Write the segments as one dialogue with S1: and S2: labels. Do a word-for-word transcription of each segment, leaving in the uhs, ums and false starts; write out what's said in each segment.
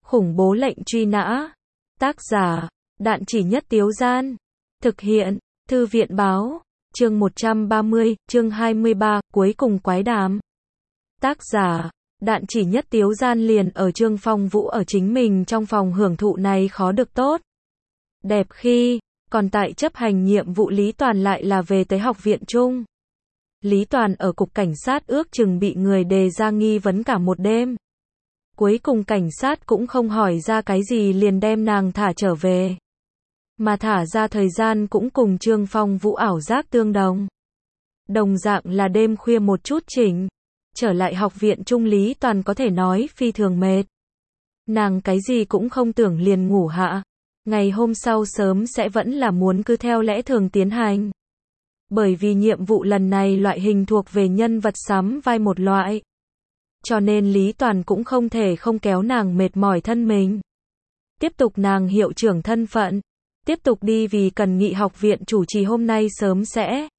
S1: Khủng bố lệnh truy nã. Tác giả, Đạn Chỉ Nhất Tiếu Gian. Thực hiện, Thư viện Báo. Chương một trăm ba mươi, chương hai mươi ba, cuối cùng quái đàm. Tác giả, Đạn Chỉ Nhất Tiếu Gian. Liền ở Trương Phong Vũ ở chính mình trong phòng hưởng thụ này khó được tốt đẹp khi, còn tại chấp hành nhiệm vụ Lý Toàn lại là về tới học viện chung. Lý Toàn ở cục cảnh sát ước chừng bị người đề ra nghi vấn cả một đêm. Cuối cùng cảnh sát cũng không hỏi ra cái gì liền đem nàng thả trở về. Mà thả ra thời gian cũng cùng Trương Phong Vũ ảo giác tương đồng. Đồng dạng là đêm khuya một chút chỉnh. Trở lại học viện trung Lý Toàn có thể nói phi thường mệt. Nàng cái gì cũng không tưởng liền ngủ hạ. Ngày hôm sau sớm sẽ vẫn là muốn cứ theo lẽ thường tiến hành. Bởi vì nhiệm vụ lần này loại hình thuộc về nhân vật sắm vai một loại. Cho nên Lý Toàn cũng không thể không kéo nàng mệt mỏi thân mình. Tiếp tục nàng hiệu trưởng thân phận. Tiếp tục đi vì cần nghị học viện chủ trì hôm nay sớm sẽ.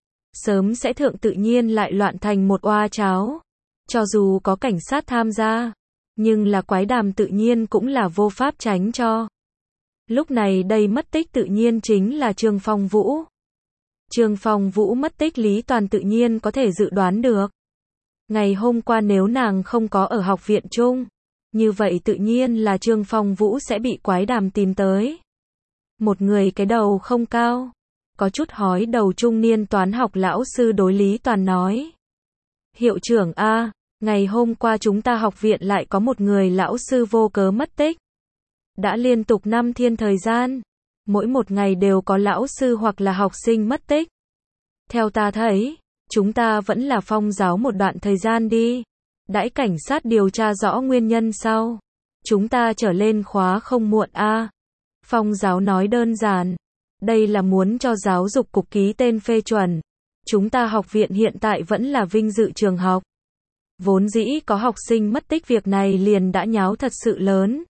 S1: Sớm sẽ thượng tự nhiên lại loạn thành một oa cháo. Cho dù có cảnh sát tham gia. Nhưng là quái đàm tự nhiên cũng là vô pháp tránh cho. Lúc này đây mất tích tự nhiên chính là Trương Phong Vũ. Trương Phong Vũ mất tích Lý Toàn tự nhiên có thể dự đoán được. Ngày hôm qua nếu nàng không có ở học viện chung, như vậy tự nhiên là Trương Phong Vũ sẽ bị quái đàm tìm tới. Một người cái đầu không cao, có chút hói đầu trung niên toán học lão sư đối Lý Toàn nói. Hiệu trưởng A, ngày hôm qua chúng ta học viện lại có một người lão sư vô cớ mất tích. Đã liên tục năm thiên thời gian, mỗi một ngày đều có lão sư hoặc là học sinh mất tích. Theo ta thấy, chúng ta vẫn là phong giáo một đoạn thời gian đi. Đãi cảnh sát điều tra rõ nguyên nhân sau. Chúng ta trở lên khóa không muộn a. Phong giáo nói đơn giản. Đây là muốn cho giáo dục cục ký tên phê chuẩn. Chúng ta học viện hiện tại vẫn là vinh dự trường học. Vốn dĩ có học sinh mất tích việc này liền đã nháo thật sự lớn.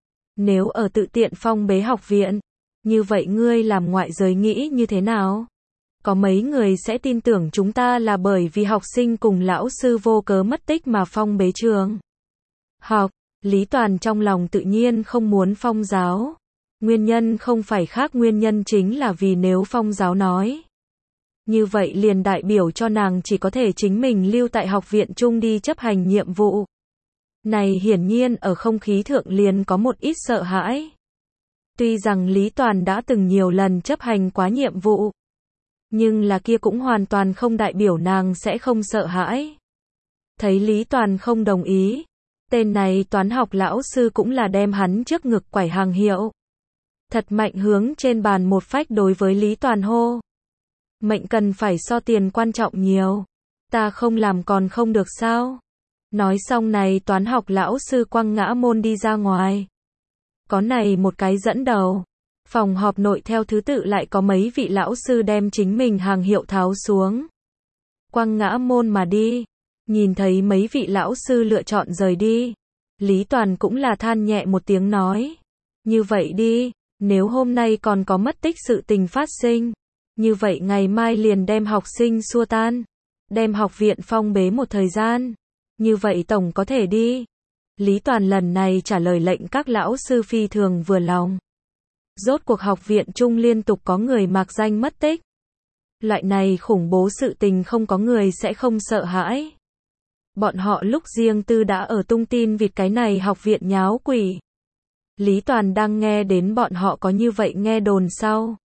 S1: Nếu ở tự tiện phong bế học viện, như vậy ngươi làm ngoại giới nghĩ như thế nào? Có mấy người sẽ tin tưởng chúng ta là bởi vì học sinh cùng lão sư vô cớ mất tích mà phong bế trường học. Lý Toàn trong lòng tự nhiên không muốn phong giáo. Nguyên nhân không phải khác, nguyên nhân chính là vì nếu phong giáo nói. Như vậy liền đại biểu cho nàng chỉ có thể chính mình lưu tại học viện chung đi chấp hành nhiệm vụ. Này hiển nhiên ở không khí thượng liền có một ít sợ hãi. Tuy rằng Lý Toàn đã từng nhiều lần chấp hành quá nhiệm vụ. Nhưng là kia cũng hoàn toàn không đại biểu nàng sẽ không sợ hãi. Thấy Lý Toàn không đồng ý. Tên này toán học lão sư cũng là đem hắn trước ngực quải hàng hiệu. Thật mạnh hướng trên bàn một phách đối với Lý Toàn hô. Mệnh cần phải so tiền quan trọng nhiều. Ta không làm còn không được sao? Nói xong này toán học lão sư quăng ngã môn đi ra ngoài. Có này một cái dẫn đầu. Phòng họp nội theo thứ tự lại có mấy vị lão sư đem chính mình hàng hiệu tháo xuống. Quăng ngã môn mà đi. Nhìn thấy mấy vị lão sư lựa chọn rời đi. Lý Toàn cũng là than nhẹ một tiếng nói. Như vậy đi, nếu hôm nay còn có mất tích sự tình phát sinh. Như vậy ngày mai liền đem học sinh xua tan. Đem học viện phong bế một thời gian. Như vậy tổng có thể đi. Lý Toàn lần này trả lời lệnh các lão sư phi thường vừa lòng. Rốt cuộc học viện chung liên tục có người mạc danh mất tích. Loại này khủng bố sự tình không có người sẽ không sợ hãi. Bọn họ lúc riêng tư đã ở tung tin vịt cái này học viện nháo quỷ. Lý Toàn đang nghe đến bọn họ có như vậy nghe đồn sau.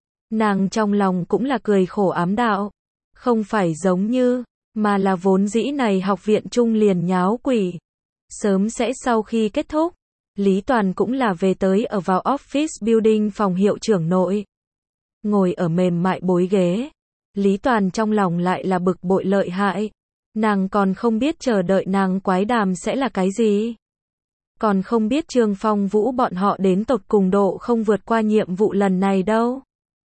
S1: Nàng trong lòng cũng là cười khổ ám đạo. Không phải giống như, mà là vốn dĩ này học viện chung liền nháo quỷ. Sớm sẽ sau khi kết thúc. Lý Toàn cũng là về tới ở vào office building phòng hiệu trưởng nội. Ngồi ở mềm mại bối ghế. Lý Toàn trong lòng lại là bực bội lợi hại. Nàng còn không biết chờ đợi nàng quái đàm sẽ là cái gì. Còn không biết Trương Phong Vũ bọn họ đến tột cùng độ không vượt qua nhiệm vụ lần này đâu.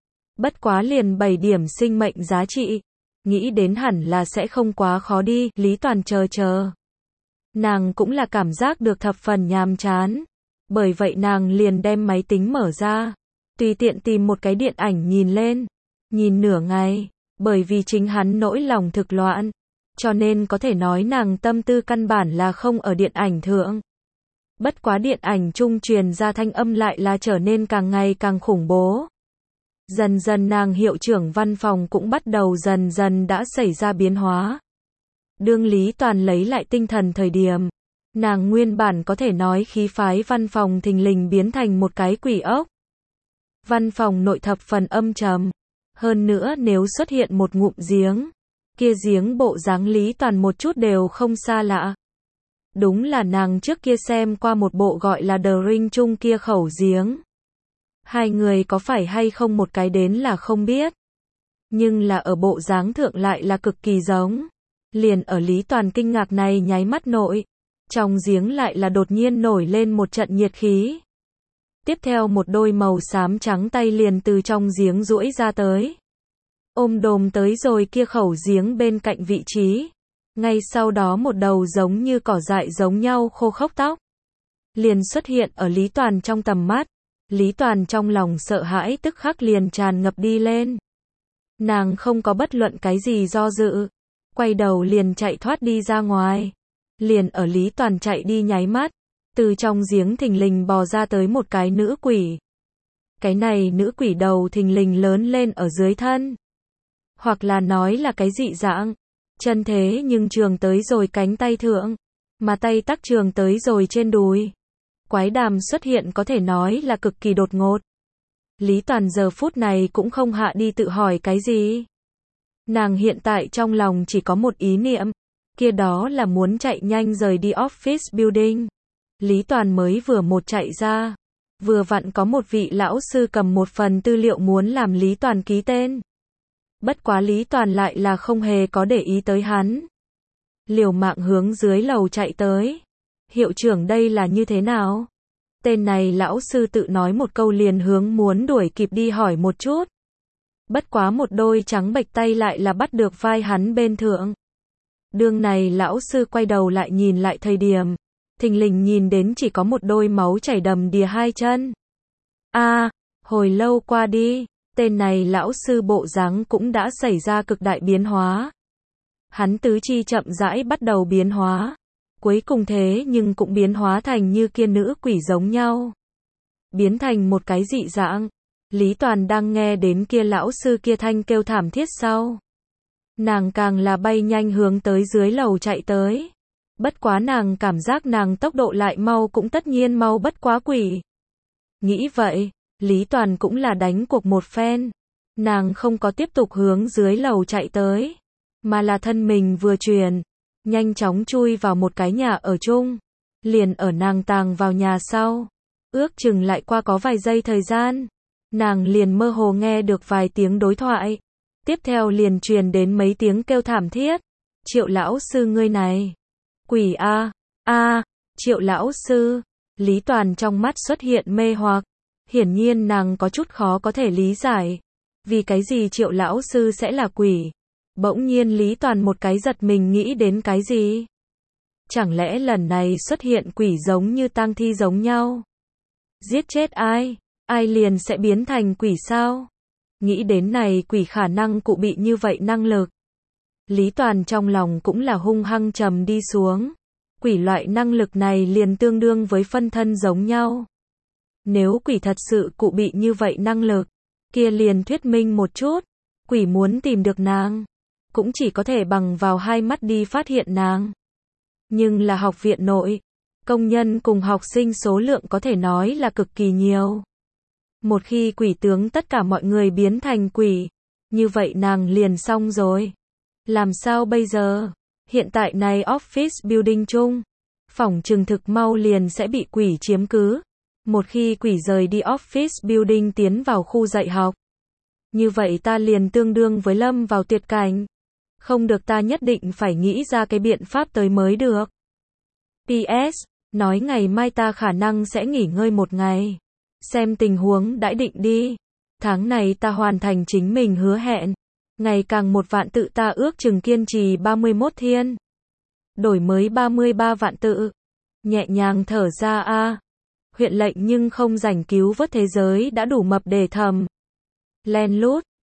S1: Bất quá liền bảy điểm sinh mệnh giá trị. Nghĩ đến hẳn là sẽ không quá khó đi. Lý Toàn chờ chờ. Nàng cũng là cảm giác được thập phần nhàm chán. Bởi vậy nàng liền đem máy tính mở ra. Tùy tiện tìm một cái điện ảnh nhìn lên. Nhìn nửa ngày. Bởi vì chính hắn nỗi lòng thực loạn. Cho nên có thể nói nàng tâm tư căn bản là không ở điện ảnh thượng. Bất quá điện ảnh trung truyền ra thanh âm lại là trở nên càng ngày càng khủng bố. Dần dần nàng hiệu trưởng văn phòng cũng bắt đầu dần dần đã xảy ra biến hóa. Đương Lý Toàn lấy lại tinh thần thời điểm, nàng nguyên bản có thể nói khí phái văn phòng thình lình biến thành một cái quỷ ốc. Văn phòng nội thập phần âm trầm. Hơn nữa nếu xuất hiện một ngụm giếng, kia giếng bộ dáng Lý Toàn một chút đều không xa lạ. Đúng là nàng trước kia xem qua một bộ gọi là The Ring chung kia khẩu giếng. Hai người có phải hay không một cái đến là không biết. Nhưng là ở bộ dáng thượng lại là cực kỳ giống. Liền ở Lý Toàn kinh ngạc này nháy mắt nội. Trong giếng lại là đột nhiên nổi lên một trận nhiệt khí. Tiếp theo một đôi màu xám trắng tay liền từ trong giếng duỗi ra tới. Ôm đồm tới rồi kia khẩu giếng bên cạnh vị trí. Ngay sau đó một đầu giống như cỏ dại giống nhau khô khốc tóc. Liền xuất hiện ở Lý Toàn trong tầm mắt. Lý Toàn trong lòng sợ hãi tức khắc liền tràn ngập đi lên. Nàng không có bất luận cái gì do dự. Quay đầu liền chạy thoát đi ra ngoài. Liền ở Lý Toàn chạy đi nháy mắt. Từ trong giếng thình lình bò ra tới một cái nữ quỷ. Cái này nữ quỷ đầu thình lình lớn lên ở dưới thân. Hoặc là nói là cái dị dạng. Chân thế nhưng trường tới rồi cánh tay thượng. Mà tay tắc trường tới rồi trên đùi. Quái đàm xuất hiện có thể nói là cực kỳ đột ngột. Lý Toàn giờ phút này cũng không hạ đi tự hỏi cái gì. Nàng hiện tại trong lòng chỉ có một ý niệm. Kia đó là muốn chạy nhanh rời đi office building. Lý Toàn mới vừa một chạy ra. Vừa vặn có một vị lão sư cầm một phần tư liệu muốn làm Lý Toàn ký tên. Bất quá Lý Toàn lại là không hề có để ý tới hắn. Liều mạng hướng dưới lầu chạy tới. Hiệu trưởng đây là như thế nào? Tên này lão sư tự nói một câu liền hướng muốn đuổi kịp đi hỏi một chút. Bất quá một đôi trắng bệch tay lại là bắt được vai hắn bên thượng. Đương này lão sư quay đầu lại nhìn lại thời điểm. Thình lình nhìn đến chỉ có một đôi máu chảy đầm đìa hai chân. A, à, hồi lâu qua đi, tên này lão sư bộ dáng cũng đã xảy ra cực đại biến hóa. Hắn tứ chi chậm rãi bắt đầu biến hóa. Cuối cùng thế nhưng cũng biến hóa thành như kia nữ quỷ giống nhau. Biến thành một cái dị dạng. Lý Toàn đang nghe đến kia lão sư kia thanh kêu thảm thiết sau. Nàng càng là bay nhanh hướng tới dưới lầu chạy tới. Bất quá nàng cảm giác nàng tốc độ lại mau cũng tất nhiên mau bất quá quỷ. Nghĩ vậy, Lý Toàn cũng là đánh cuộc một phen. Nàng không có tiếp tục hướng dưới lầu chạy tới. Mà là thân mình vừa chuyển. Nhanh chóng chui vào một cái nhà ở chung. Liền ở nàng tàng vào nhà sau. Ước chừng lại qua có vài giây thời gian. Nàng liền mơ hồ nghe được vài tiếng đối thoại. Tiếp theo liền truyền đến mấy tiếng kêu thảm thiết. Triệu lão sư ngươi này. Quỷ a, a, Triệu lão sư. Lý Toàn trong mắt xuất hiện mê hoặc. Hiển nhiên nàng có chút khó có thể lý giải. Vì cái gì Triệu lão sư sẽ là quỷ? Bỗng nhiên Lý Toàn một cái giật mình nghĩ đến cái gì? Chẳng lẽ lần này xuất hiện quỷ giống như tang thi giống nhau? Giết chết ai? Ai liền sẽ biến thành quỷ sao? Nghĩ đến này quỷ khả năng cụ bị như vậy năng lực. Lý Toàn trong lòng cũng là hung hăng trầm đi xuống. Quỷ loại năng lực này liền tương đương với phân thân giống nhau. Nếu quỷ thật sự cụ bị như vậy năng lực, kia liền thuyết minh một chút. Quỷ muốn tìm được nàng, cũng chỉ có thể bằng vào hai mắt đi phát hiện nàng. Nhưng là học viện nội, công nhân cùng học sinh số lượng có thể nói là cực kỳ nhiều. Một khi quỷ tướng tất cả mọi người biến thành quỷ, như vậy nàng liền xong rồi. Làm sao bây giờ? Hiện tại này office building chung, phỏng chừng thực mau liền sẽ bị quỷ chiếm cứ. Một khi quỷ rời đi office building tiến vào khu dạy học, như vậy ta liền tương đương với lâm vào tuyệt cảnh. Không được, ta nhất định phải nghĩ ra cái biện pháp tới mới được. pê ét, nói ngày mai ta khả năng sẽ nghỉ ngơi một ngày. Xem tình huống đãi định đi. Tháng này ta hoàn thành chính mình hứa hẹn. Ngày càng một vạn tự ta ước chừng kiên trì ba mươi mốt thiên. Đổi mới ba mươi ba vạn tự. Nhẹ nhàng thở ra a. À. Huyện lệnh nhưng không rảnh cứu vớt thế giới đã đủ mập để thầm. Len lút,